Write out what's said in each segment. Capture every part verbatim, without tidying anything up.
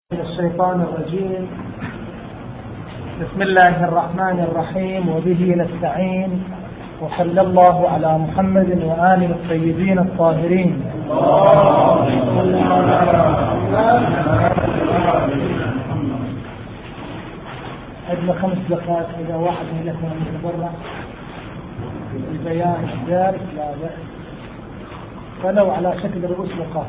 الشيطان الرجيم. بسم الله الرحمن الرحيم، وبه نستعين، وصلى الله على محمد وآله الطيبين الطاهرين. عندنا خمس دقائق إذا واحد من الأخوان يتبرع البيان الدارس لا بأس، ولو على شكل رؤوس لقاء.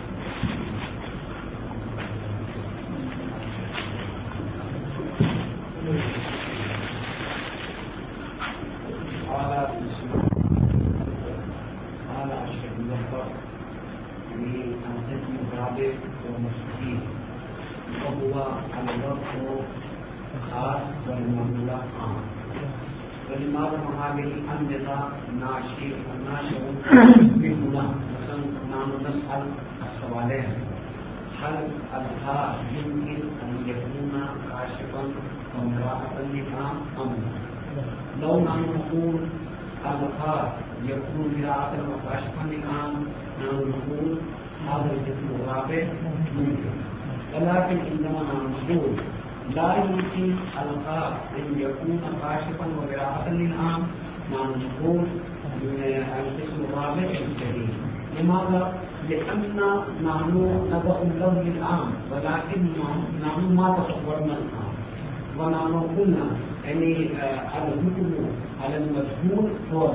وهو الوقت خاص والمعمولة عام. ولماذا هذه الأمثلة ناشئ ناشئ بهنا؟ مثلا نحن نسأل السؤالين: هل الخاص يمكن أن يكون كاشفا ومراءة للعام أم لا؟ لو نحن نقول الخاص يكون مراءة وكاشفا للعام، نحن نقول هذا الاسم الرابع ممكن. ولكن عندما نقول لا يمكن الخاص أن يكون كاشفا ومراءة للعام، نحن نقول الاسم الرابع الجديد. لماذا؟ لأن نحن نضع اللفظ العام، ولكن نحن ما تصورنا العام، ونحن قلنا يعني الحكم على المجهول هو،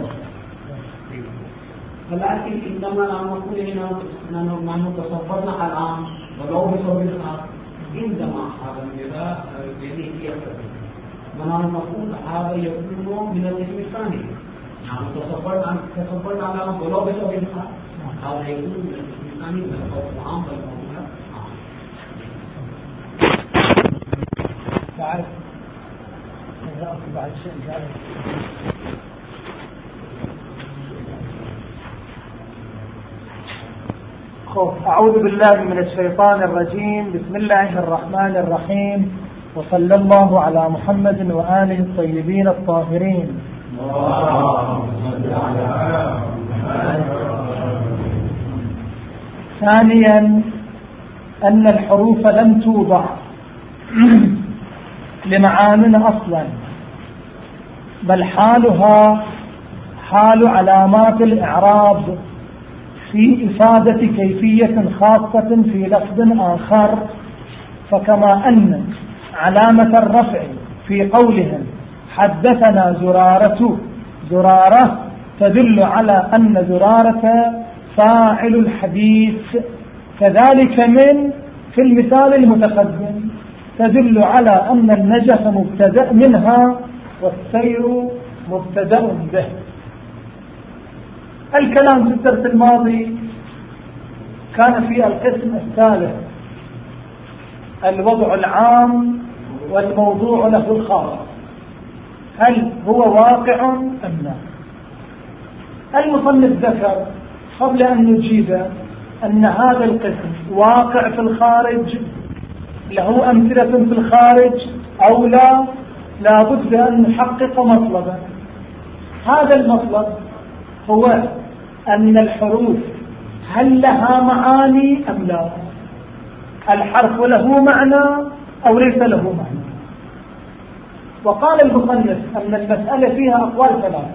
ولكن عندما نقول نحن تصورنا العام ولو بصور الخاص، عندما هذا المثال يعني يختلف، ونحن نقول هذا يكون من الاسم الثاني. نحن تصورنا تصورنا العام ولو بصور الخاص، هذا يكون من الاسم الثاني من الخاص العام والمعمولة عام. بعد بعد شيء جاي. أعوذ بالله من الشيطان الرجيم. بسم الله الرحمن الرحيم، وصلى الله على محمد وآله الطيبين الطاهرين. ثانيا، أن الحروف لم توضع لمعان أصلا، بل حالها حال علامات الإعراب في إفادة كيفية خاصة في لفظ آخر. فكما أن علامة الرفع في قولهم حدثنا زرارة زرارة تدل على أن زرارة فاعل الحديث، كذلك من في المثال المتقدم تدل على أن النجف مبتدأ منها والسير مبتدأ به. الكلام في الدرس الماضي كان في القسم الثالث، الوضع العام والموضوع له الخاص، هل هو واقع أم لا؟ المصنف ذكر قبل أن نجيب أن هذا القسم واقع في الخارج، له أمثلة في الخارج أو لا، لا بد أن نحقق مطلبا. هذا المطلب هو أن الحروف هل لها معاني أم لا؟ الحرف له معنى أو ليس له معنى؟ وقال المصنف أن المسألة فيها أقوال ثلاثة.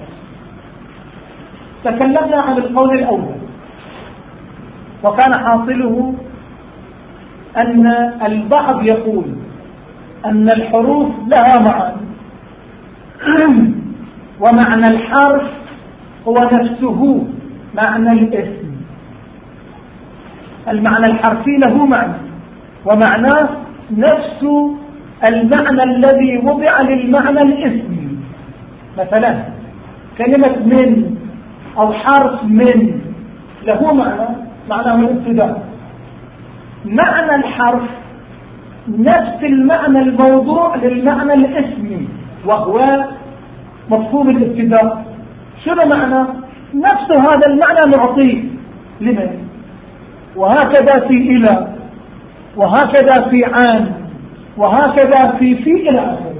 تكلمنا عن القول الأول، وكان حاصله أن البعض يقول أن الحروف لها معاني، ومعنى الحرف هو نفسه معنى الاسم. المعنى الحرفي له معنى، ومعناه نفس المعنى الذي وضع للمعنى الاسمي. مثلا كلمة من أو حرف من له معنى، معناه الابتداء. معنى الحرف نفس المعنى الموضوع للمعنى الاسمي، وهو مفهوم الابتداء. شنو معنى؟ نفس هذا المعنى نعطيه لمن؟ وهكذا في إلى، وهكذا في عن، وهكذا في في إلى آخره.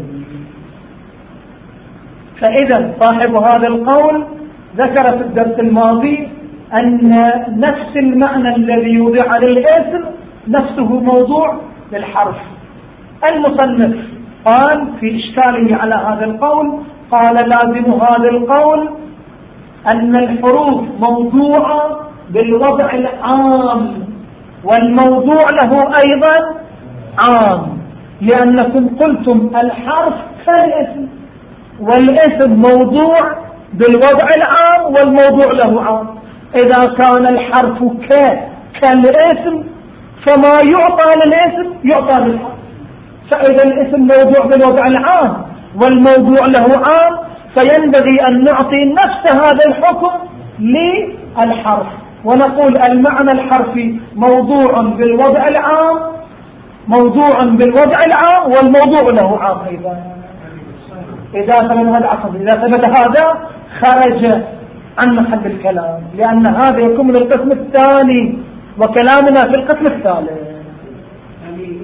فإذا صاحب هذا القول ذكر في الدرس الماضي أن نفس المعنى الذي يوضع للاسم نفسه موضوع للحرف. المصنف قال في إشكاله على هذا القول، قال لازم هذا القول أن الحروف موضوعة بالوضع العام، والموضوع له أيضا عام، لأنكم قلتم الحرف كالاسم، والاسم موضوع بالوضع العام والموضوع له عام. إذا كان الحرف ك كالاسم فما يعطى للاسم يعطى للحرف، فإذا الاسم موضوع بالوضع العام والموضوع له عام، فينبغي أن نعطي نفس هذا الحكم للحرف، ونقول المعنى الحرفي موضوع بالوضع العام، موضوع بالوضع العام والموضوع له عام أيضا. إذا ثبت هذا عفوا إذا ثبت هذا خرج عن محل الكلام، لأن هذا يكون من القسم الثاني وكلامنا في القسم الثالث. يعني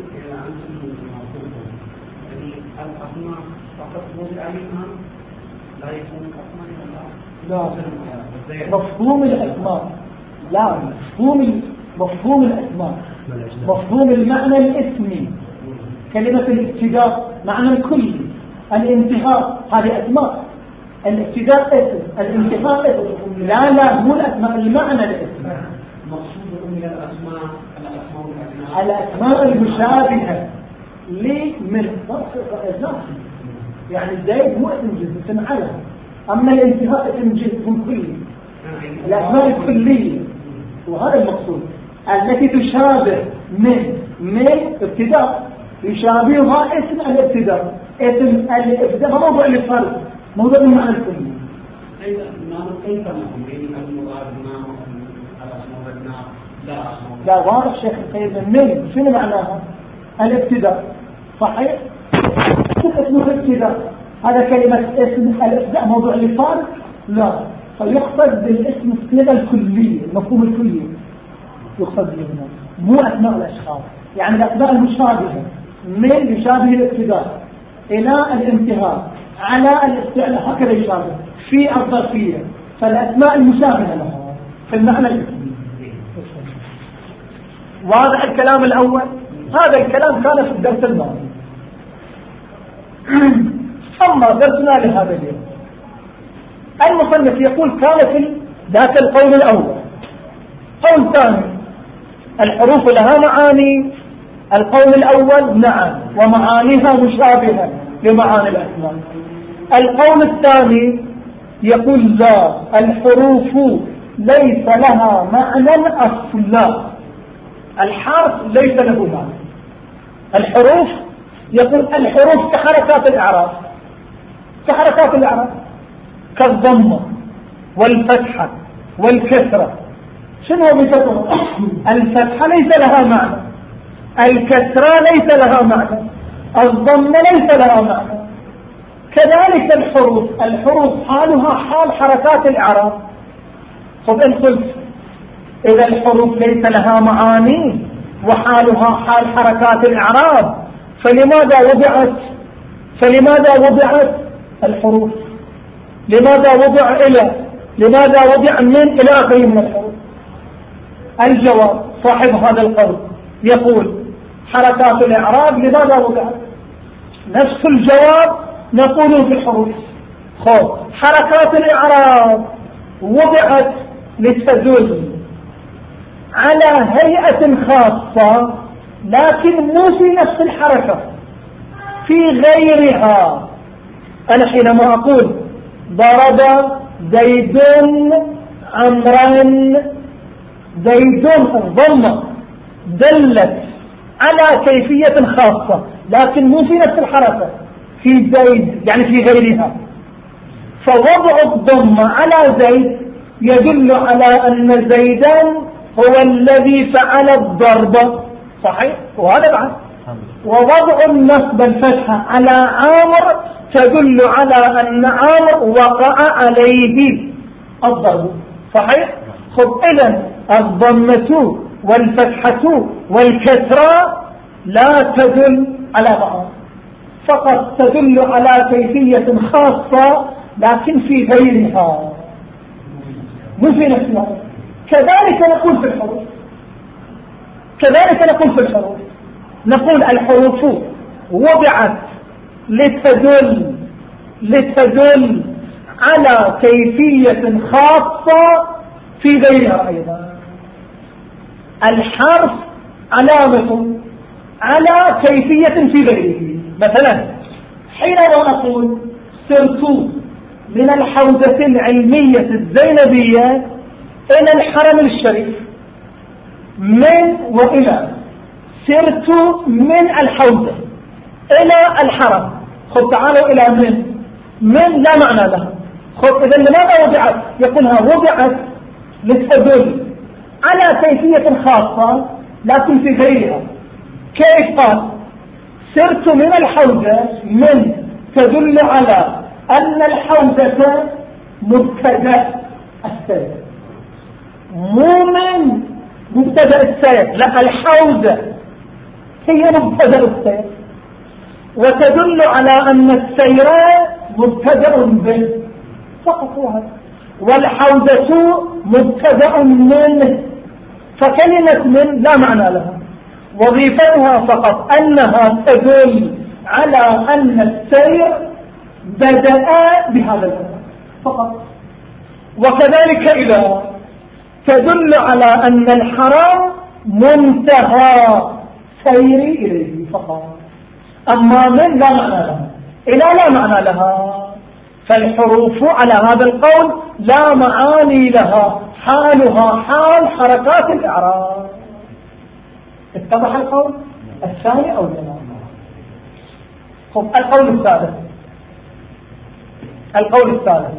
الأسماء فقط موضع عليها لا يكون أسماء، لا مفهوم الأسماء، لا مفهوم مفهوم الأسماء، مفهوم المعنى الاسمي، كلمة الابتداء معنى كلي، الانتهاء هذه أسماء، الابتداء اسم، الانتهاء اسم، لا لا مو الأسماء، المعنى الاسم. مقصود من الأسماء الأسماء الأسماء المشابهة لمن يعني زيد مو اسم جنس، اسم علم، أما الانتهاء اسم جنس كلي، الأسماء الكلية، وهذا المقصود التي تشابه من من ابتداء، يشابهها اسم الابتداء، اسم الابتداء ما موضوع الفرق، موضوع المعنى الكلي. أيضا كيف نقول بين المضاربنا والأسماء لا لا واضح شيخ القيم من شنو معناها؟ الابتداء صحيح؟ شو اسمه الابتداء؟ هذا كلمة اسم الابتداء موضوع الفرق؟ لا، فيقصد بالاسم الصيغة الكلية، المفهوم الكلي يقصد به هنا، مو أسماء الأشخاص. يعني الأسماء المشابهة من يشابه الابتداء إلى الانتهاء على الاستعلاء هكذا يشابه في الظرفية، فالأسماء المشابهة لها في المعنى الاسمي. واضح الكلام الأول؟ هذا الكلام كان في الدرس الماضي. أما درسنا لهذا اليوم، المصنف يقول كان في ذات القول الأول. قول ثاني الحروف لها معاني، القول الأول نعم ومعانيها مشابهة لمعاني الأسماء. القول الثاني يقول لا، الحروف ليس لها معنى أصلا، الحرف ليس له معنى. الحروف يقول الحروف كحركات الإعراب، كحركات الإعراب كالضمة والفتحة والكسرة. شنو بكسرة؟ الفتحة ليس لها معنى، الكسرة ليس لها معنى، الضمة ليس لها معنى. كذلك الحروف، الحروف حالها حال حركات الإعراب. طب إن قلت إذا الحروف ليس لها معاني وحالها حال حركات الإعراب، فلماذا وضعت فلماذا وضعت الحروف؟ لماذا وضع إلى لماذا وضع من إلى آخره من الحروف؟ الجواب صاحب هذا القول يقول حركات الإعراب لماذا وضعت؟ نفس الجواب نقوله في الحروف. خب حركات الإعراب وضعت لتدل على هيئة خاصة، لكن مو في نفس الحركة، في غيرها. أنا حينما أقول ضرب زيد عمرا، زيد الضمة دلت على كيفية خاصة، لكن مو في نفس الحركة، في زيد يعني في غيرها. فوضع الضمة على زيد يدل على أن زيدا هو الذي فعل الضرب، صحيح؟ وهذا بعد. ووضع النصب الفتحة على عامر تدل على أن عامر وقع عليه الضرب، صحيح؟ خب إذن الضمة والفتحة والكسرة لا تدل على بعض، فقط تدل على كيفية خاصة لكن في غيرها، مو في نفسها. كذلك نقول في الحروف، كذلك نقول في الحروف نقول الحروف وضعت لتدل لتدل على كيفية خاصة في غيرها أيضا. الحرف علامة على كيفية في غيره. مثلا حينما أقول سرت من الحوزة العلمية الزينبية إلى الحرم الشريف من وإلى، سرت من الحوزة إلى الحرم. خذ تعالوا إلى من من لا معنى لها. خذ إذا لماذا وضعت؟ يقولها وضعت لتدل على كيفية خاصة لكن في غيرها. كيف قال سرت من الحوزة؟ من تدل على أن الحوزة مبتدأ السير، مو من مبتدأ السير، لا الحوزة هي مبتدأ السير، وتدل على أن السير مبتدأ به فقط وهذا، والحوزة مبتدأ منه. فكلمة من لا معنى لها، وظيفتها فقط أنها تدل على أن السير بدأ بهذا الأمر فقط. وكذلك إذا تدل على أن الحرام منتهى سيري إليه فقط. أما من لا معنى لها، إلى لا معنى لها. فالحروف على هذا القول لا معاني لها، حالها حال حركات الإعراب. اتضح القول الثاني أو لا؟ القول الثالث القول الثالث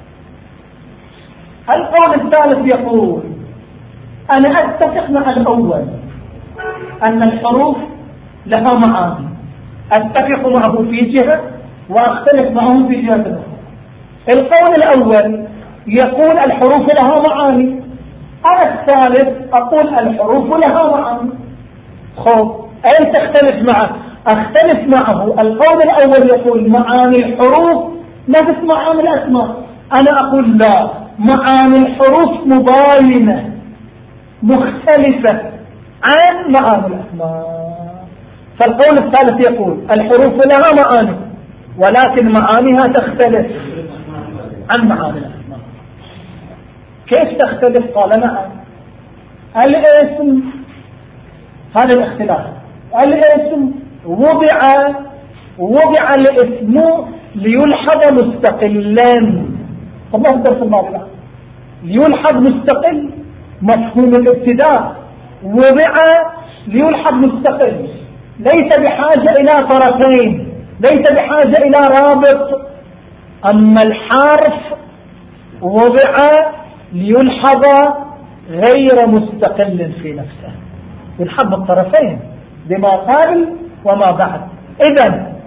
القول الثالث يقول أنا أتفق مع الأول أن الحروف لها معاني، أتفق معه في جهة وأختلف معه في جهة أخرى. القول الأول يقول الحروف لها معاني، أنا الثالث أقول الحروف لها معاني. خب أين تختلف معه؟ أختلف معه. القول الأول يقول معاني الحروف نفس معاني الأسماء، أنا أقول لا، معاني الحروف مباينة مختلفة عن معاني الأسماء. فالقول الثالث يقول الحروف لها معاني ولكن معانيها تختلف عن معاني الأسماء. كيف تختلف؟ قال نعم، الاسم هذا الاختلاف. الاسم وضع وضع الاسم ليلحظ مستقلا. طبعا الدرس الماضي ليلحظ مستقل مفهوم الابتداء، وضع ليلحظ مستقل، ليس بحاجة إلى طرفين، ليس بحاجة إلى رابط. أما الحرف وضع ليلحظ غير مستقل في نفسه، يلحظ الطرفين بما قبل وما بعد. إذن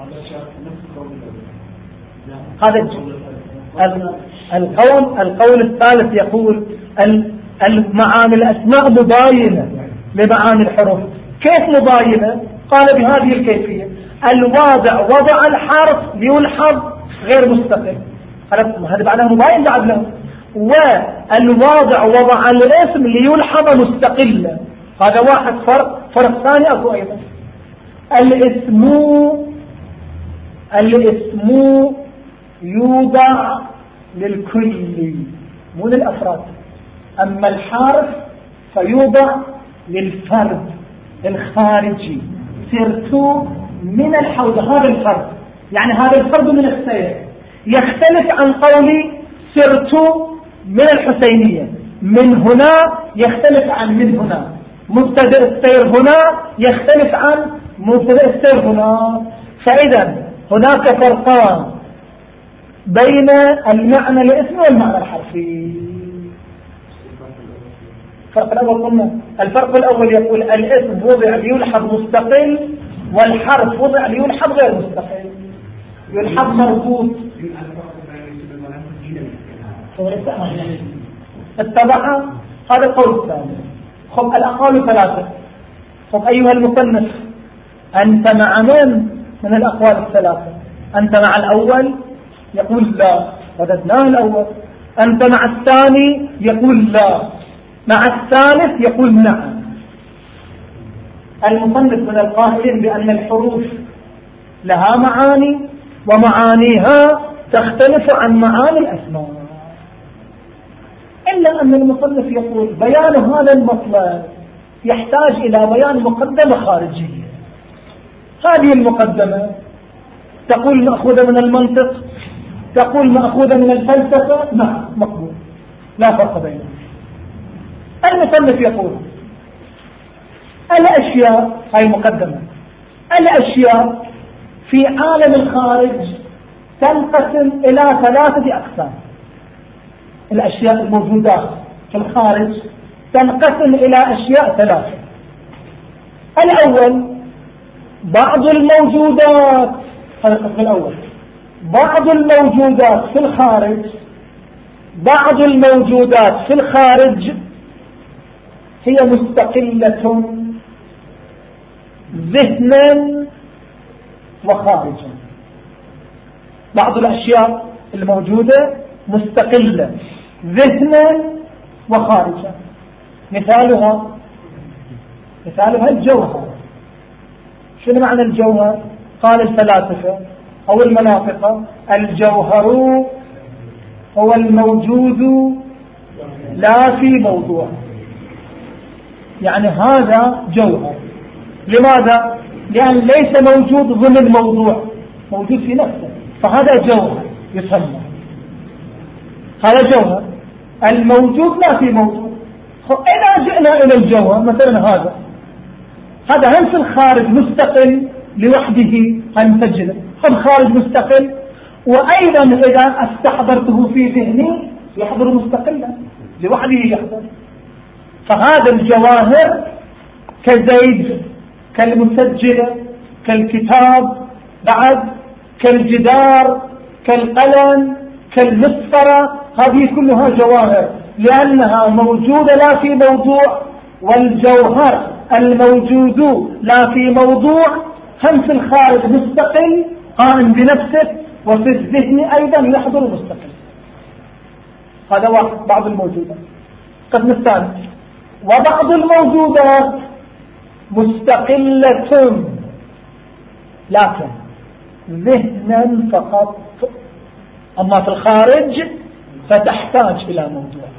هذا القول القول الثالث يقول المعاني الأسماء مباينة لمعاني الحروف. كيف مباينة؟ قال بهذه الكيفية: الواضع وضع الحرف ليلحظ غير مستقل، هذا معناه مباين بعد له، والواضع وضع الاسم ليلحظ مستقلا، هذا واحد فرق. فرق ثاني أكو أيضا، الاسم الاسم يوضع للكل مو للأفراد، أما الحرف فيوضع للفرد الخارجي. سرت من الحوزة، هذا الفرد، يعني هذا الفرد من السير يختلف عن قولي سرت من الحسينية. من هنا يختلف عن من هنا، مبتدأ السير هنا يختلف عن مبتدأ السير هنا. فإذا هناك فرقان بين المعنى الاسمي والمعنى الحرفي. الفرق الأول قلنا الفرق الأول يقول الاسم وضع ليلحظ مستقل، والحرف وضع ليلحظ غير مستقل، يلحظ مربوط. اتبع هذا قول الثاني. خب الأقوال ثلاثة. خب أيها المصنف، أنت مع من من الأقوال الثلاثة؟ أنت مع الأول؟ يقول لا، رددناه الأول. أنت مع الثاني؟ يقول لا. مع الثالث؟ يقول نعم. المصنف من القائلين بأن الحروف لها معاني ومعانيها تختلف عن معاني الأسماء، إلا أن المصنف يقول بيان هذا المطلب يحتاج إلى بيان مقدمة خارجية. هذه المقدمة تقول مأخوذة من المنطق، تقول مأخوذة من الفلسفة، نعم مقبول، لا فرق بينهم. المصنف يقول الأشياء، هاي مقدمة، الأشياء في عالم الخارج تنقسم إلى ثلاثة أقسام. الأشياء الموجودات في الخارج تنقسم إلى أشياء ثلاثة. الأول بعض الموجودات، هذا القسم الأول، بعض الموجودات في الخارج، بعض الموجودات في الخارج هي مستقلة ذهنا وخارجا. بعض الأشياء الموجودة مستقلة ذهنا وخارجا. مثالها مثالها الجوهر. شنو معنى الجوهر؟ قال الفلاسفة أو المناطق الجوهر هو الموجود لا في موضوع، يعني هذا جوهر. لماذا؟ لأن ليس موجود ضمن موضوع، موجود في نفسه، فهذا جوهر يسمى، هذا جوهر الموجود لا في موضوع. إذا جئنا إلى الجوهر مثلا هذا هذا هم في الخارج مستقل لوحده، هم سجله هم خارج مستقل، وأيضا إذا استحضرته في ذهني يحضر مستقلا لوحده يحضر. فهذا الجواهر كزيد، كالمسجلة، كالكتاب، بعد كالجدار، كالقلم، كالمسطرة، هذه كلها جواهر لأنها موجودة لا في موضوع. والجوهر الموجود لا في موضوع هم في الخارج مستقل قائم بنفسه، وفي الذهن أيضا يحضر مستقل. هذا واحد، بعض الموجودات. القسم الثاني وبعض الموجودات مستقلة لكن ذهنا فقط، أما في الخارج فتحتاج إلى موضوع،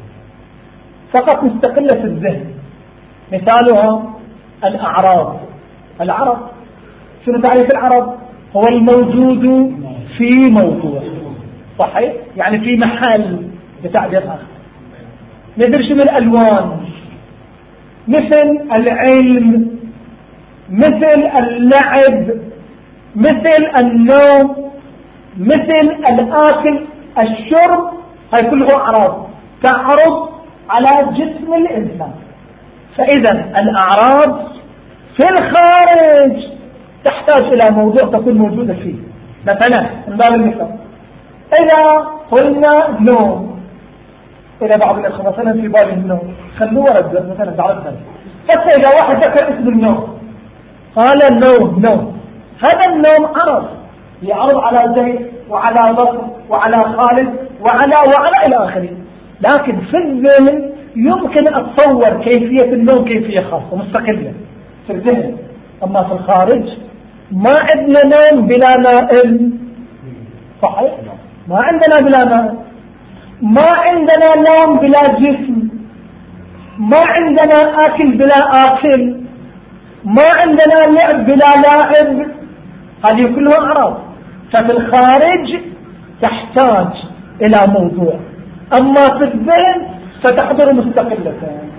فقط مستقلة في الذهن. مثالها الأعراض. العرض شنو تعريف العرض؟ هو الموجود في موضوع، صحيح؟ يعني في محل بتعبير آخر. ندري شنو الألوان؟ مثل العلم، مثل اللعب، مثل النوم، مثل الآكل، الشرب، هاي كلها أعراض تعرض على جسم الإنسان. فإذا الأعراض في الخارج تحتاج إلى موضوع تكون موجودة فيه. مثلا من باب المثال إذا قلنا نوم، إلى بعض الأخوة مثلا في باب النوم خلوه ورد مثلا بعض الناس، حتى إذا واحد ذكر اسم النوم قال النوم نوم، هذا النوم عرض يعرض على زيد وعلى بكر وعلى خالد وعلى وعلى إلى آخره. لكن في الذهن يمكن أتصور كيفية النوم كيفية خاصة مستقلة في الذهن. أما في الخارج ما عندنا نوم بلا نائم، صحيح؟ ما عندنا بلا نائم، ما عندنا نوم بلا جسم، ما عندنا آكل بلا آكل، ما عندنا لعب بلا لاعب. هذه كلها أعراض. ففي الخارج تحتاج إلى موضوع، أما في الذهن فتحضر مستقلة.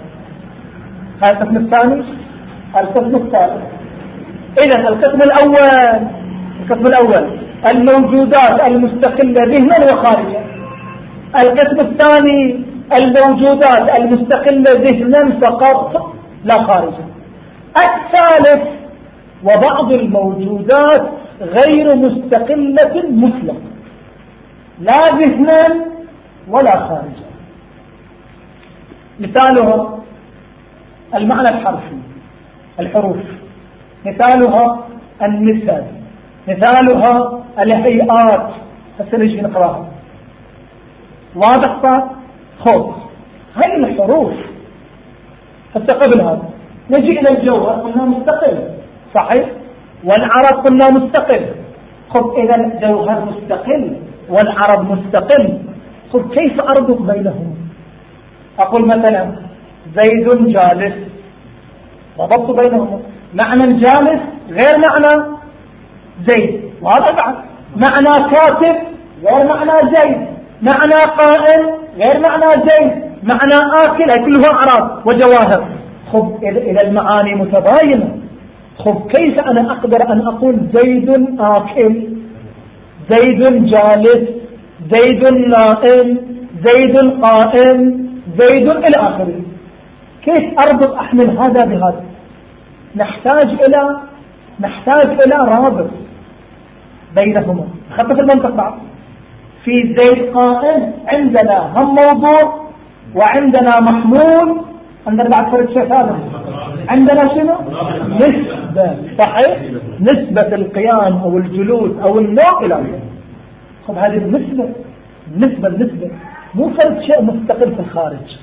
هذا القسم الثاني. القسم الثالث إذن القسم الأول القسم الأول الموجودات المستقلة ذهنا وخارجا. القسم الثاني الموجودات المستقلة ذهنا فقط لا خارجا. الثالث وبعض الموجودات غير مستقلة مطلقا لا ذهنا ولا خارجا. مثالها المعنى الحرفي، الحروف، مثالها النسب، مثالها الهيئات. هسه نجي نقراها واضح صار؟ خذ هاي الحروف. هسه قبل هذا نجي إلى الجوهر قلنا مستقل صحيح، والعرب قلنا مستقل. خب إذا الجوهر مستقل والعرب مستقل، خب كيف أربط بينهم؟ أقول مثلا زيد جالس، ربطت بينهم، معنى الجالس غير معنى زيد، وهذا بعد معنى كاتب غير معنى زيد، معنى قائم غير معنى زيد، معنى آكل، هي كلها أعراض وجواهر. خب إذا المعاني متباينة، خب كيف أنا أقدر أن أقول زيد آكل، زيد جالس، زيد نائم، زيد قائم، زيد إلى آخره؟ كيف أربط أحمل هذا بهذا؟ نحتاج إلى نحتاج إلى رابط بينهما. خطف المنطق بعض، في زيد قائم عندنا هم موضوع وعندنا محمول، عندنا بعد فرق شيء هذا، عندنا شنو؟ نسبة، صحيح، نسبة القيام أو الجلوس أو النوع إلى آخره. خب هذه النسبة، النسبة النسبة مو فرد شيء مستقل في الخارج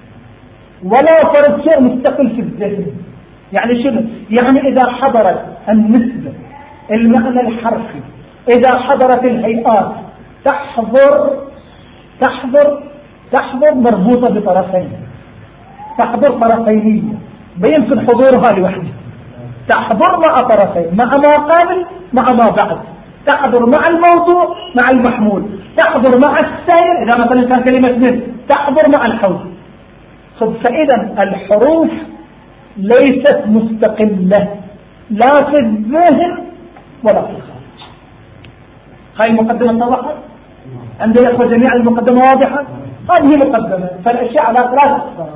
ولا فرد شيء مستقل في الذهن. يعني شنو؟ يعني إذا حضرت النسبة المعنى الحرفي، إذا حضرت الهيئات تحضر تحضر تحضر مربوطة بطرفين، تحضر طرفينية، بيمكن حضورها لوحده، تحضر مع طرفين، مع ما قبل مع ما بعد، تحضر مع الموضوع مع المحمول، تحضر مع السير إذا مثلا كان كلمة من، تحضر مع الحوض. خب فإذا الحروف ليست مستقلة لا في الذهن ولا في الخارج. هاي المقدمة واضحة عند الأخوة جميعا، المقدمة واضحة، هذه مقدمة. فالأشياء على ثلاث أقسام.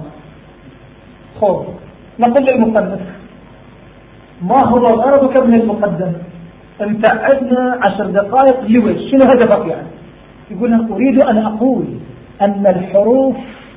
خب نقول للمقدمة ما هو غرضك من المقدمة؟ انت عندنا عشر دقائق لوش، شنو هدفك يعني؟ يقول أريد أن أقول أن الحروف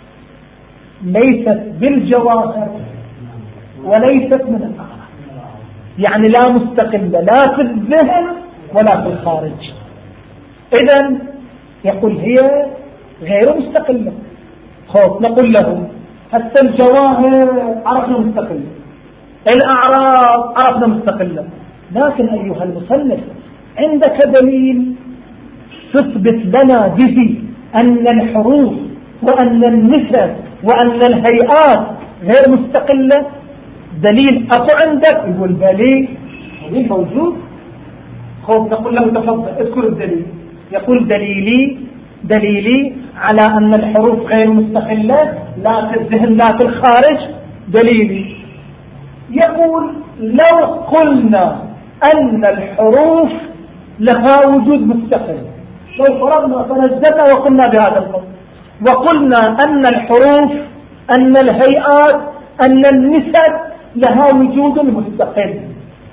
ليست بالجواهر وليست من الأعراض، يعني لا مستقلة لا في الذهن ولا في الخارج. إذن يقول هي غير مستقلة. خب نقول له حتى الجواهر عرفنا مستقلة، الأعراض عرفنا مستقلة، لكن أيها المصنف عندك دليل تثبت لنا به أن الحروف وأن النسب وأن الهيئات غير مستقلة؟ دليل أكو عندك؟ يقول بلي، دليل موجود. خب نقول له تفضل اذكر الدليل. يقول دليلي دليلي على أن الحروف غير مستقلة لا في الذهن لا في الخارج. دليلي يقول لو قلنا أن الحروف لها وجود مستقل، لو فرضنا فنزلنا وقلنا بهذا القول وقلنا أن الحروف أن الهيئات أن النسب لها وجود مستقل،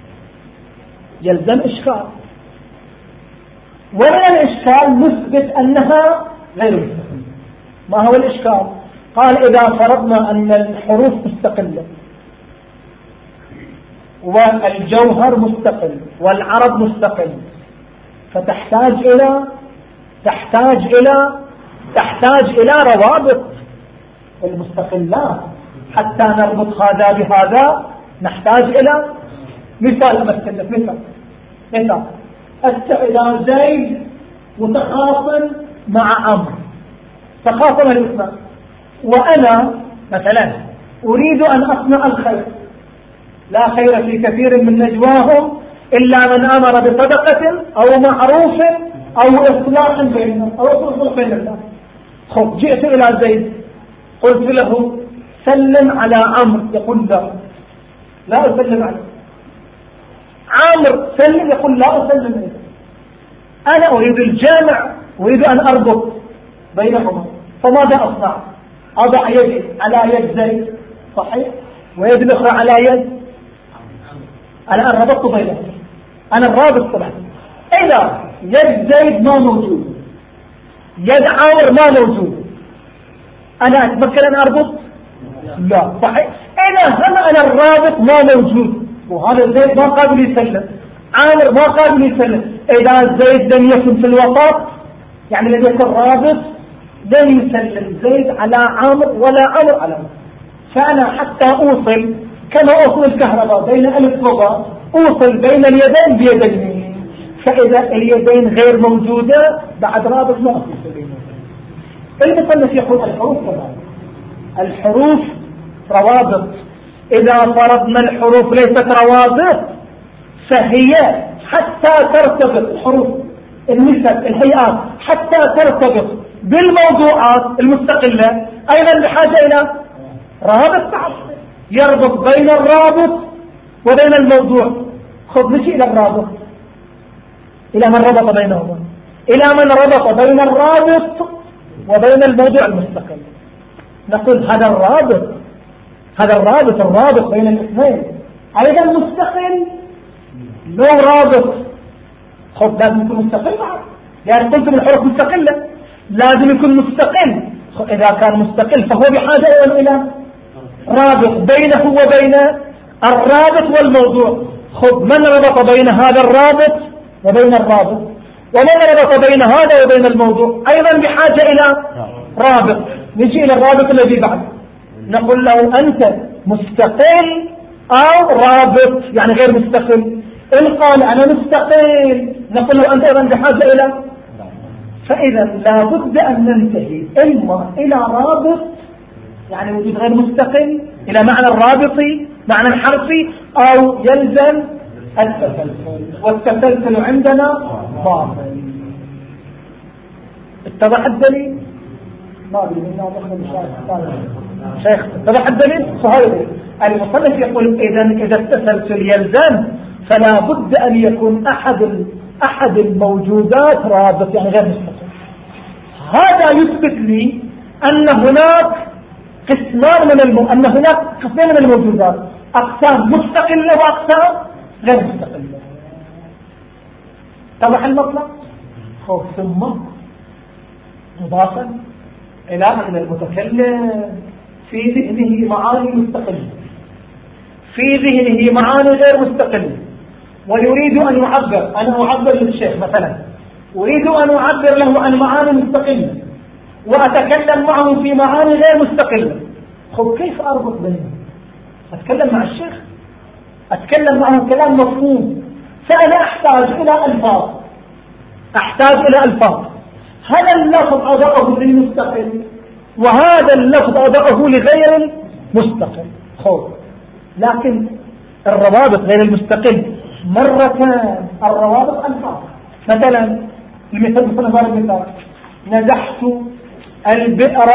يلزم إشكال. ولا الإشكال نثبت أنها غير مستقلة. ما هو الإشكال؟ قال إذا فرضنا أن الحروف مستقلة والجوهر مستقل والعرب مستقل، فتحتاج إلى تحتاج إلى تحتاج إلى روابط المستقلات حتى نربط هذا بهذا. نحتاج إلى مثال أمثل لك مثال مثال إذا زيد متخاصم مع عمرو، تخاصم الاثنان، وأنا مثلا أريد أن أصنع الخير، لا خير في كثير من نجواهم إلا من أمر بصدقة أو معروف أو إصلاح بينهم أو إصلاح بين الناس. خب جئت إلى زيد قلت له سلم على عمرو، يقول لا لا أسلم عليه. عمرو سلم، يقول لا أسلم عليه. أنا أريد الجامع، أريد أن أربط بينهما، فماذا أصنع؟ أضع يدي على يد زيد صحيح ويد الأخرى على يد، أنا ربطت بينهم، أنا الرابط طبعا. إذا يد زيد ما موجود، يد عمرو ما موجود، أنا أتمكن أن أربط؟ لا صحيح. إذا هم أنا الرابط ما موجود، وهذا زيد ما قابل يسلم، عامر ما قابل يسلم. إذا زيد لم يكن في الوسط يعني لم يكن رابط، لن يسلم زيد على عامر ولا عمر على عمر. فأنا حتى أوصل كما أوصل الكهرباء بين ألف وباء أوصل بين اليدين بيدين، فإذا اليدين غير موجودة بعد رابط ما أوصل بينهم. المصنف يقول الحروف كمان، الحروف روابط، إذا فرضنا الحروف ليست روابط فهي حتى ترتبط، الحروف النسب الهيئات حتى ترتبط بالموضوعات المستقلة أيضا بحاجة إلى رابط بعض يربط بين الرابط وبين الموضوع. خذ نجي إلى الرابط، إلى من ربط بينهما، إلى من ربط بين الرابط وبين الموضوع المستقل. نقول هذا الرابط، هذا الرابط الرابط بين الاثنين أيضا مستقل. لو رابط خذ لازم يكون مستقل بعد، يعني قلت الحروف مستقلة لازم يكون مستقل. إذا كان مستقل فهو بحاجة إلى رابط بينه وبين الرابط والموضوع. خذ من ربط بين هذا الرابط وبين الرابط، ومن ربط بين هذا وبين الموضوع أيضا بحاجة إلى رابط. نجي إلى الرابط الذي بعد، نقول له أنت مستقل أو رابط، يعني غير مستقل. إن قال أنا مستقل نقول له أنت أيضا بحاجة إلى. فإذا لا بد أن ننتهي إما إلى رابط يعني وجود غير مستقل إلى معنى الرابطي معنى الحرفي، أو يلزم التسلسل، والتسلسل عندنا باطل. اتضح الدليل؟ ما أدري منه شيخ اتضح الدليل؟ صحيح. المصنف يقول إذا إذا التسلسل يلزم فلا بد أن يكون أحد أحد الموجودات رابط يعني غير مستقل. هذا يثبت لي أن هناك قسمان من الم... أن هناك قسمين من الموجودات، أقسام مستقلة وأقسام غير مستقلة. طبعا المطلق خوف ثم مضافا إلى أن المتكلم في ذهنه معاني مستقلة، في ذهنه معاني غير مستقلة، ويريد أن يعبر. أنا أعبر للشيخ مثلا، أريد أن أعبر له عن معاني مستقلة وأتكلم معه في معاني غير مستقلة. خب كيف أربط بينهم؟ أتكلم مع الشيخ، أتكلم معه كلام مفهوم، فأنا أحتاج إلى ألفاظ، أحتاج إلى ألفاظ. هذا اللفظ أضعه للمستقل وهذا اللفظ أضعه لغير المستقل. خب لكن الروابط غير المستقل مرتان، الروابط ألفاظ. مثلا المثال مثلا المثال نزحت البئر،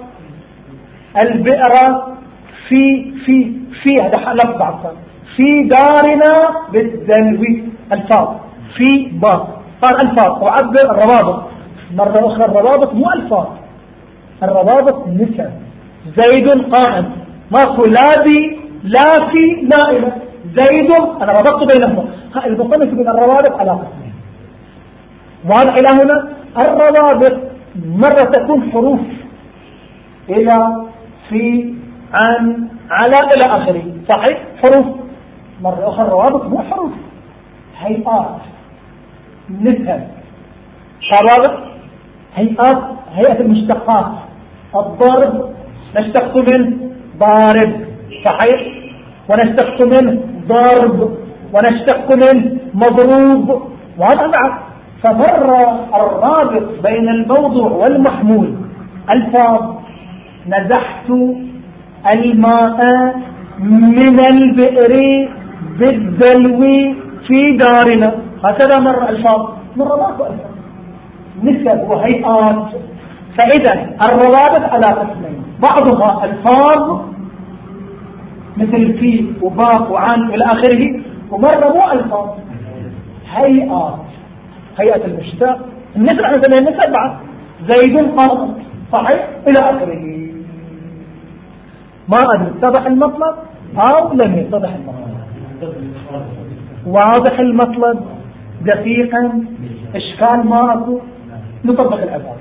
البئر في في في هذا لفظ عفوا في دارنا بالدلو، الفاظ في با صار الفاظ. وعبر الروابط مرة أخرى، الروابط مو الفاظ، الروابط نسب. زيد قائم، ماكو لا بي لا في نائمة، زيد أنا ربطت بينهما. المصنف بين الروابط علاقة واضح إلى هنا. الروابط مرة تكون حروف إلى في عن على إلى آخره، صحيح حروف. مرة أخرى الروابط مو حروف، هيئات نسب. روابط هيئات، هيئة المشتقات. الضرب نشتق منه ضارب، صحيح، ونشتق منه ضرب، ونشتق منه مضروب، وهذا بعد. فمر الرابط بين الموضوع والمحمول الفاظ. نزحت الماء من البئر بالدلو في دارنا، هكذا مر الفاظ. مر ماكو الفاظ، نسب وهيئات. فإذا الروابط على قسمين، بعضها الفاظ مثل في وباء وعن إلى آخره، ومرة مو الفاظ، هيئات. هيئة المشتاق النسب عن زمان النسب بعد زيد قام، صحيح، إلى آخره. ما أدري اتضح المطلب أو لم يتضح المطلب؟ واضح المطلب دقيقا، إشكال ما أكو، نطبق العبارة.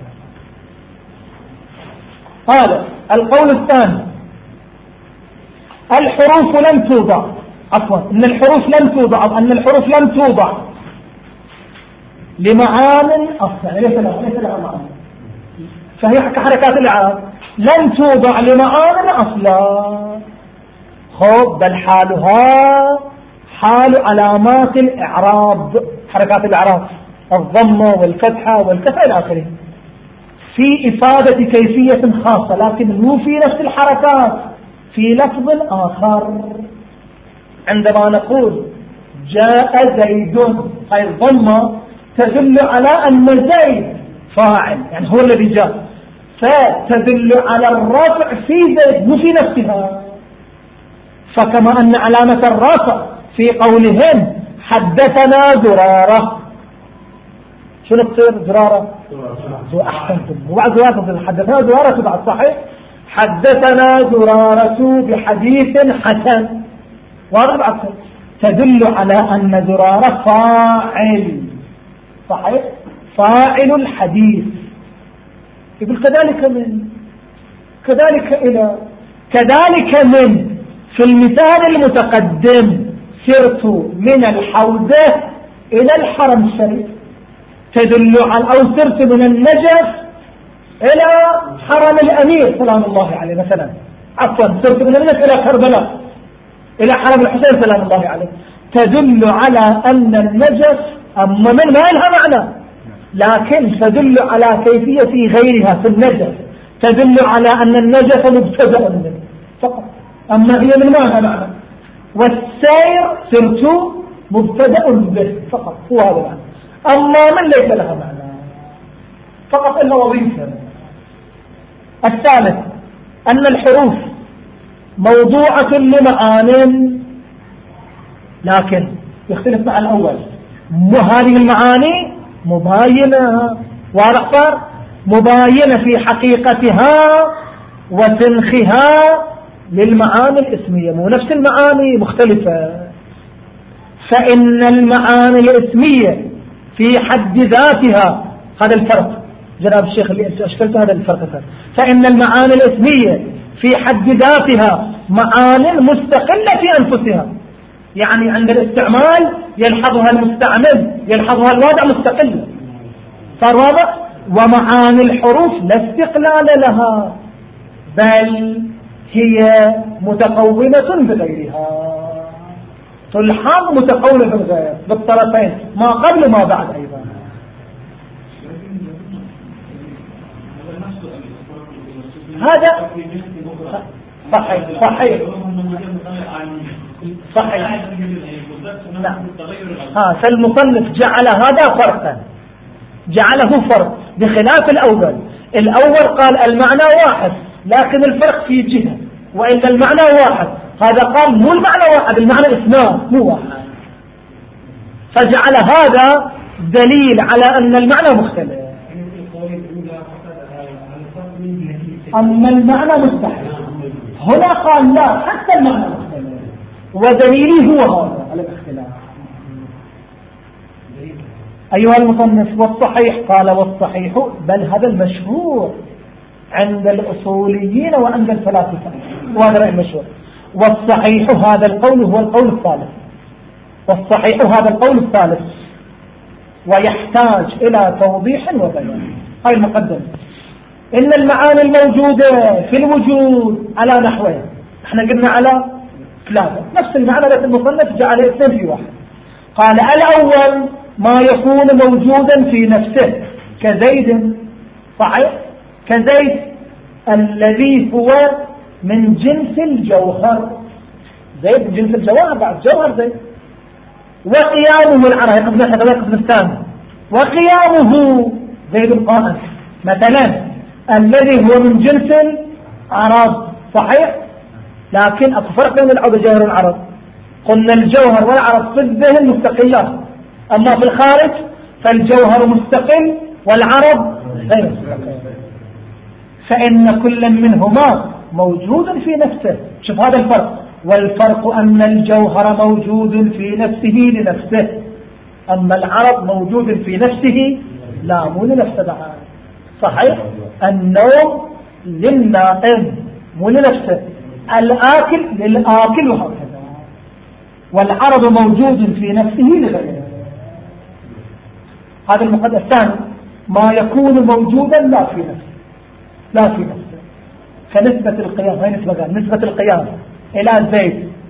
قال القول الثاني الحروف لم توضع، عفوا ان الحروف لم توضع، ان الحروف لم توضع لمعان اصلا، ليس لها ليس لها معان، فهي كحركات الإعراب لم توضع لمعان اصلا. خب بل حالها حال علامات الإعراب، حركات الإعراب، الضمة والفتحة والكسر إلى آخره، في إفادة كيفية خاصة، لكن مو في نفس الحركات في لفظ آخر. عندما نقول جاء زيد، هاي الضمة تدل على أن زيد فاعل، يعني هو الذي جاء، فتدل على الرفع في زيد مو في نفسها. فكما أن علامة الرفع في قولهم حدثنا زرارة، شنو تصير زرارة؟ أحسنتم، وبعد زرارة حدثنا زرارة بعد صحيح، حدثنا زرارة بحديث حسن، واضح بعد تدل على أن زرارة فاعل، صحيح، فاعل الحديث. يقول كذلك من كذلك إلى كذلك من في المثال المتقدم سرت من الحوزة إلى الحرم الشريف، تدل على أو سرت من النجف إلى حرم الأمير سلام الله عليه مثلا، عفوا سرت من النجف إلى كربلاء إلى حرم الحسين سلام الله عليه، تدل على أن النجف أما من ما لها معنى، لكن تدل على كيفية غيرها في النجف، تدل على أن النجف مبتدأ منه فقط، أما هي من ما لها معنى. والسير سرت مبتدأ به فقط، هو هذا المعنى، أما من ليس لها معنى فقط إلا وظيفة. الثالث أن الحروف موضوعة لمعان، لكن يختلف مع الأول، هذه المعاني مباينة، واضح صار، مباينة في حقيقتها وتنخها للمعاني الاسمية، مو نفس المعاني مختلفة. فإن المعاني الاسمية في حد ذاتها، هذا الفرق جناب الشيخ اللي أشكلت، هذا الفرق فرق. فإن المعاني الاسمية في حد ذاتها معاني مستقلة في أنفسها، يعني عند الاستعمال يلحظها المستعمل، يلحظها الوضع مستقل، صار واضح. ومعاني الحروف لا استقلال لها، بل هي متقونة بغيرها، تلحظ متقونة بالغير بالطرفين، ما قبل وما بعد أيضا. هذا صحيح صحيح صحيح. نعم. ها فالمصنف جعل هذا فرقا، جعله فرق بخلاف الأول. الأول قال المعنى واحد لكن الفرق في جهة، وإن المعنى واحد، هذا قال مو المعنى واحد، المعنى اثنان مو واحد، فجعل هذا دليل على أن المعنى مختلف. أما المعنى مستحيل، هنا قال لا حتى المعنى مختلف، ودليله هو هذا على الاختلاف. أيها المصنف والصحيح، قال والصحيح، بل هذا المشهور عند الأصوليين وعند الفلاسفة، وهذا المشهور. والصحيح هذا القول هو القول الثالث، والصحيح هذا القول الثالث، ويحتاج إلى توضيح وبيان. هاي المقدمة. إن المعاني الموجودة في الوجود على نحوين، احنا قلنا على ثلاثة، نفس المعنى الذي المصنف جعل اثنين في واحد. قال الأول ما يكون موجودا في نفسه كزيد، صحيح، كزيد الذي هو من جنس الجوهر، زيد من جنس الجوهر، بعد جوهر زيد. وقيامه العرب قبل الحدوات قبل الثاني، وقيامه زيد القائم مثلا الذي هو من جنس العرب، صحيح، لكن أفرق بين العرب وجوهر العرب. قلنا الجوهر والعرب في الذهن مستقلان، أما في الخارج فالجوهر مستقل والعرب غير مستقل، فإن كل منهما موجود في نفسه. شوف هذا الفرق، والفرق أن الجوهر موجود في نفسه لنفسه، أما العرب موجود في نفسه لا مو لنفسه بعد، صحيح. النوم للنائم مو لنفسه، الآكل للآكل وهكذا، والعرب موجود في نفسه لغيره. هذا المقدم الثاني ما يكون موجودا لا في نفسه، لا في نفسه، كنسبة القيام، هاي نسبة قال نسبة القيام إلى زيد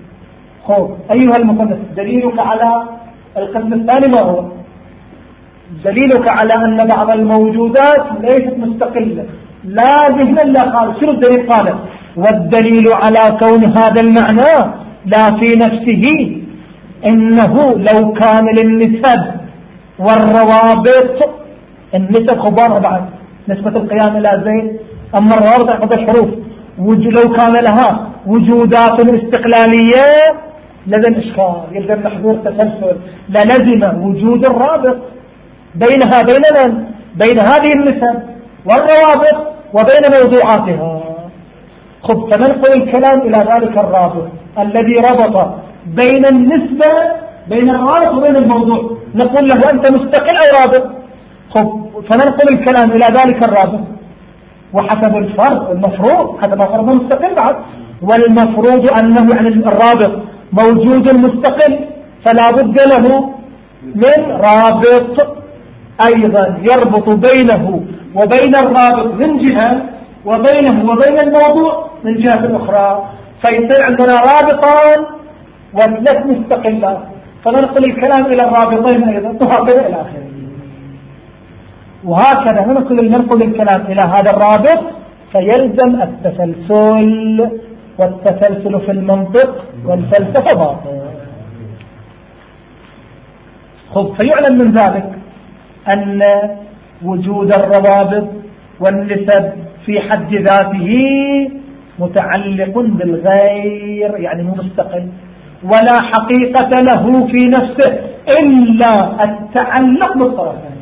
خب أيها المصنف، دليلك على القسم الثاني ما هو؟ دليلك على أن بعض الموجودات ليست مستقلة لا ذهنا لا خالص. شنو الدليل؟ قال والدليل على كون هذا المعنى لا في نفسه إنه لو كان للنسب والروابط، النسب خبارها بعد نسبة القيام إلى زيد، أما الروابط عقد الحروف لو كان لها وجودات استقلالية لذا إشكال، يلزم محظور تسلسل، للزم وجود الرابط بينها بين من؟ بين هذه النسب والروابط وبين موضوعاتها. خب فننقل الكلام إلى ذلك الرابط الذي ربط بين النسبة بين الرابط وبين الموضوع، نقول له أنت مستقل أو رابط. خب فننقل الكلام إلى ذلك الرابط، وحسب الفرض المفروض حسب فرض مستقل بعد، والمفروض أنه يعني الرابط موجود مستقل، فلا بد له من رابط أيضا يربط بينه وبين الرابط من جهة وبينه وبين الموضوع من جهة أخرى، فيصير عندنا رابطان وثلاث مستقلات، فننقل الكلام إلى الرابطين أيضا وهكذا إلى آخره. وهكذا ننقل ننقل الكلام إلى هذا الرابط فيلزم التسلسل، والتسلسل في المنطق والفلسفة باطل. خب فيعلم من ذلك أن وجود الروابط والنسب في حد ذاته متعلق بالغير، يعني مو مستقل، ولا حقيقة له في نفسه إلا التعلق بالطرفين.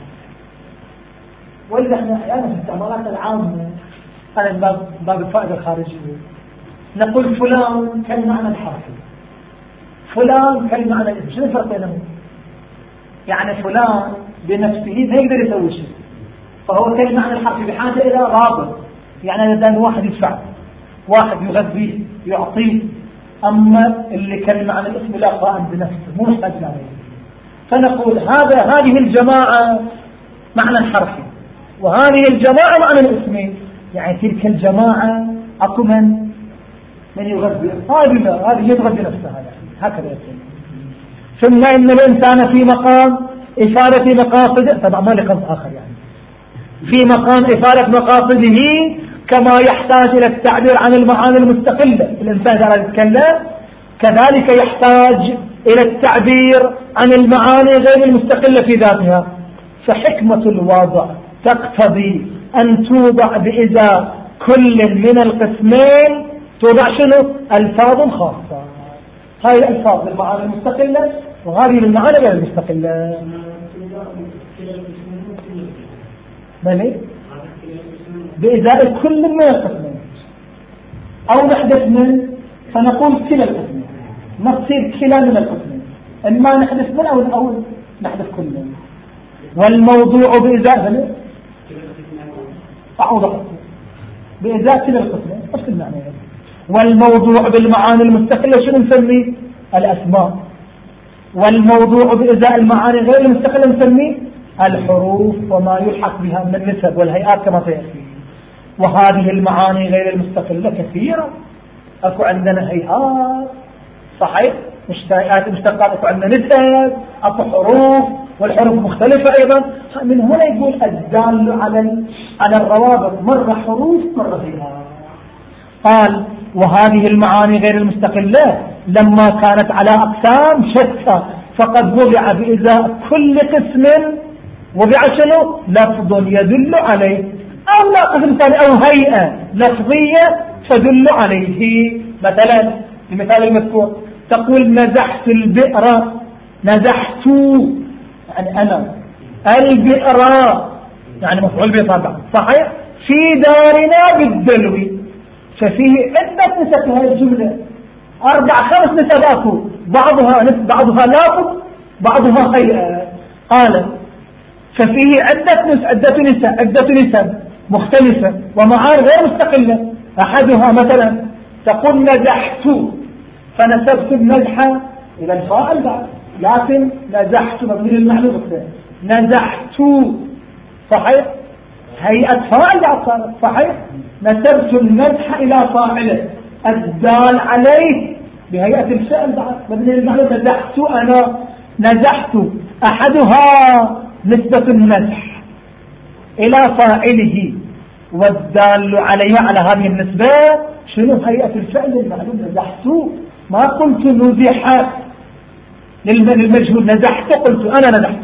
وإذا احنا أحيانا في التعاملات العامة أنا باب, باب الفائدة الخارجية نقول فلان كالمعنى الحرفي، فلان كالمعنى الاسم. شنو الفرق بينهم؟ يعني فلان بنفسه ما يقدر يسوي شيء، فهو كالمعنى الحرفي بحاجة إلى رابط، يعني إذا واحد يدفع واحد يغذيه يعطيه، أما اللي كالمعنى الاسم لا قائم بنفسه مو محتاج عليه. فنقول هذا هذه الجماعة معنى حرفي وهذه الجماعة معنى الاسمي، يعني تلك الجماعة أكو من من يغذي، هذه لا هذه يتغذي نفسها، يعني هكذا يقول. ثم إن الإنسان في مقام إفادة مقاصده، طبعا ما لقصد آخر، يعني في مقام إفادة مقاصده كما يحتاج إلى التعبير عن المعاني المستقلة. الإنسان إذا يتكلم كذلك يحتاج إلى التعبير عن المعاني غير المستقلة في ذاتها، فحكمة الوضع تقتضي أن توضع بإزاء كل من القسمين، توضع شنو؟ ألفاظ خاصة، هاي الألفاظ للمعاني المستقلة وهذه للمعاني غير المستقلة. بلي بإزاء كل من القسمين، أو نحدث من فنقول كلا القسمين، ما تصير كلا من القسمين، إما نحدث من أو الأول نحدث كل من. والموضوع بإزاء بلي أعوض بإزاء كلا القسمين نفس المعنى. والموضوع بالمعاني المستقلة شنو نسميه؟ الأسماء. والموضوع بإزاء المعاني غير المستقلة نسميه الحروف وما يلحق بها من النسب والهيئات كما سيأتي. وهذه المعاني غير المستقلة كثيرة، أكو عندنا هيئات صحيح مشتقات مشتقات، أكو عندنا نسب، أكو حروف والحروف مختلفة أيضا. من هنا يقول الدال على على الروابط مرة حروف مرة هيئات. قال وهذه المعاني غير المستقلة لما كانت على أقسام شتى فقد وضع بإزاء كل قسم وضع شنو؟ لفظ يدل عليه، أو لا قسم ثاني أو هيئة لفظية تدل عليه. مثلا المثال المذكور تقول نزحت البئر، نزحت يعني أنا، البئر يعني مفعول به طبعا صحيح، في دارنا بالدلو، ففيه عدة نسب في هذه الجملة، أربع خمس نسبات، بعضها نسب بعضها لافظ بعضها هيئة. قال ففيه عدة نسب عدة نسب عدة نسب مختلفة ومعاني غير مستقلة. أحدها مثلا تقول نزحت فنسبت النزح إلى الفاعل بعد، لكن نزحت مبني للمعنى بكثير، نزحت صحيح هيئة فاعل بعد صحيح، نسبت النزح إلى فاعله الدال عليه بهيئة الفعل بعد مبني المعنى. نزحت أنا، نزحت. أحدها نسبة النزح إلى فاعله والدال عليها على هذه النسبة شنو؟ هيئة الفعل المعلوم. نزحت، ما قلت نزحت للمجهول، نزحت قلت أنا نزحت.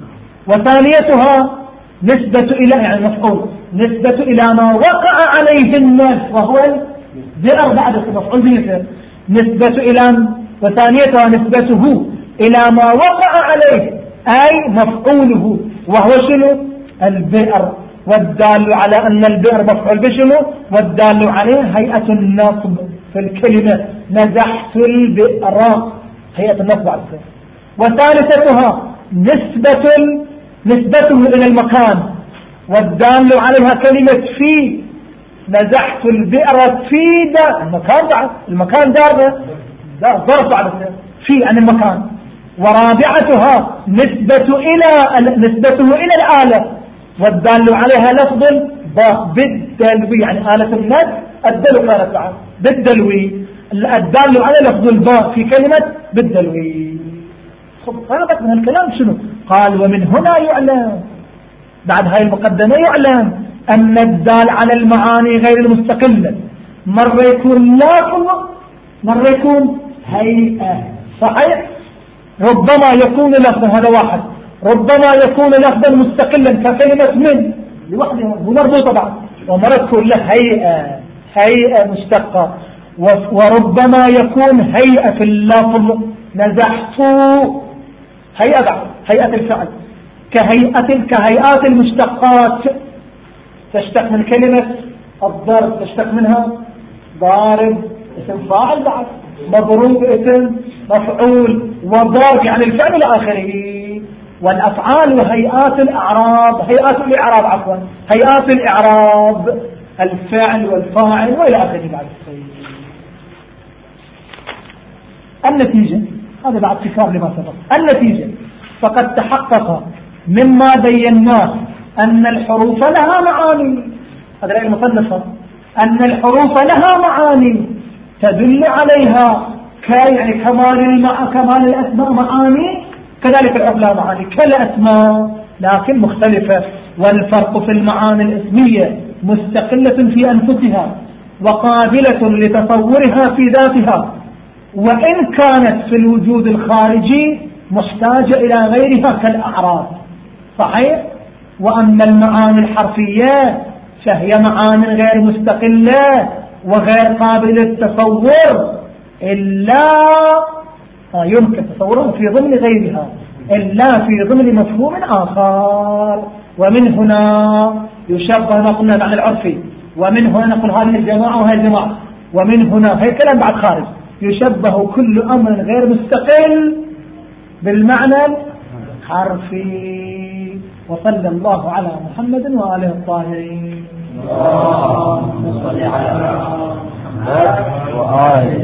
وثانيتها نسبة إلى يعني مفعول، نسبة إلى ما وقع عليه الناس وهو البئر بعد مفعول به. نسبة إلى وثانيتها نسبته إلى ما وقع عليه أي مفعوله وهو شنو؟ البئر. والدال على أن البئر مفعول بشنو؟ والدال عليه هيئة النصب في الكلمة. نزحت البئر هيئة النصب على الفعل. وثالثتها نسبة نسبته إلى المكان والدال عليها كلمة في. نزحت البئر في دار المكان، بعد المكان دار ظرف على في عن المكان. ورابعتها نسبة إلى نسبته إلى الآلة والدال عليها لفظ بالدلوي يعني آلة الناس الدلو كانت معه بالدلوي. الدال على لفظ الباء في كلمة بالدلوي. خب طلبت من الكلام شنو؟ قال ومن هنا يعلم بعد هاي المقدمة يعلم أن الدال على المعاني غير المستقلة مرة يكون لفظ مرة يكون هيئة. صحيح؟ ربما يكون لفظ هذا واحد، ربما يكون لفظا مستقلا ككلمة من لوحدها ومربوطة بعض، ومرة تكون له هيئة هيئة مشتقة. وربما يكون هيئة في اللفظ. نزحت هيئة بعض هيئة الفعل كهيئة كهيئات المشتقات تشتق من كلمة الضرب، تشتق منها ضارب اسم فاعل بعد، مضروب اسم مفعول، وضارب يعني الفعل الآخره. والأفعال وهيئات الأعراب هيئات الإعراب عفوا هيئات الإعراب الفعل والفاعل وإلى آخره بعد الصيغ. النتيجة هذا بعد تكرار لما سبق. النتيجة فقد تحقق مما بيناه أن الحروف لها معاني. هذا الآية المصنفة أن الحروف لها معاني تدل عليها ك يعني كمال المع... كمال الأسماء معاني، كذلك الحروف لها معاني كالأسماء لكن مختلفة. والفرق في المعاني الاسمية مستقلة في أنفسها وقابلة لتصورها في ذاتها، وإن كانت في الوجود الخارجي محتاجة إلى غيرها كالأعراض. صحيح؟ وأما المعاني الحرفية فهي معاني غير مستقلة وغير قابلة للتصور إلا يمكن تصورها في ضمن غيرها إلا في ضمن مفهوم آخر. ومن هنا يشبه ما قلنا عن العرفي، ومن هنا نقول هذه الجماعة وهذه الجماعة، ومن هنا هي كلام بعد خارج يشبه كل أمر غير مستقل بالمعنى الحرفي. وصلى الله على محمد وآله الطاهرين. اللهم صل على محمد وآله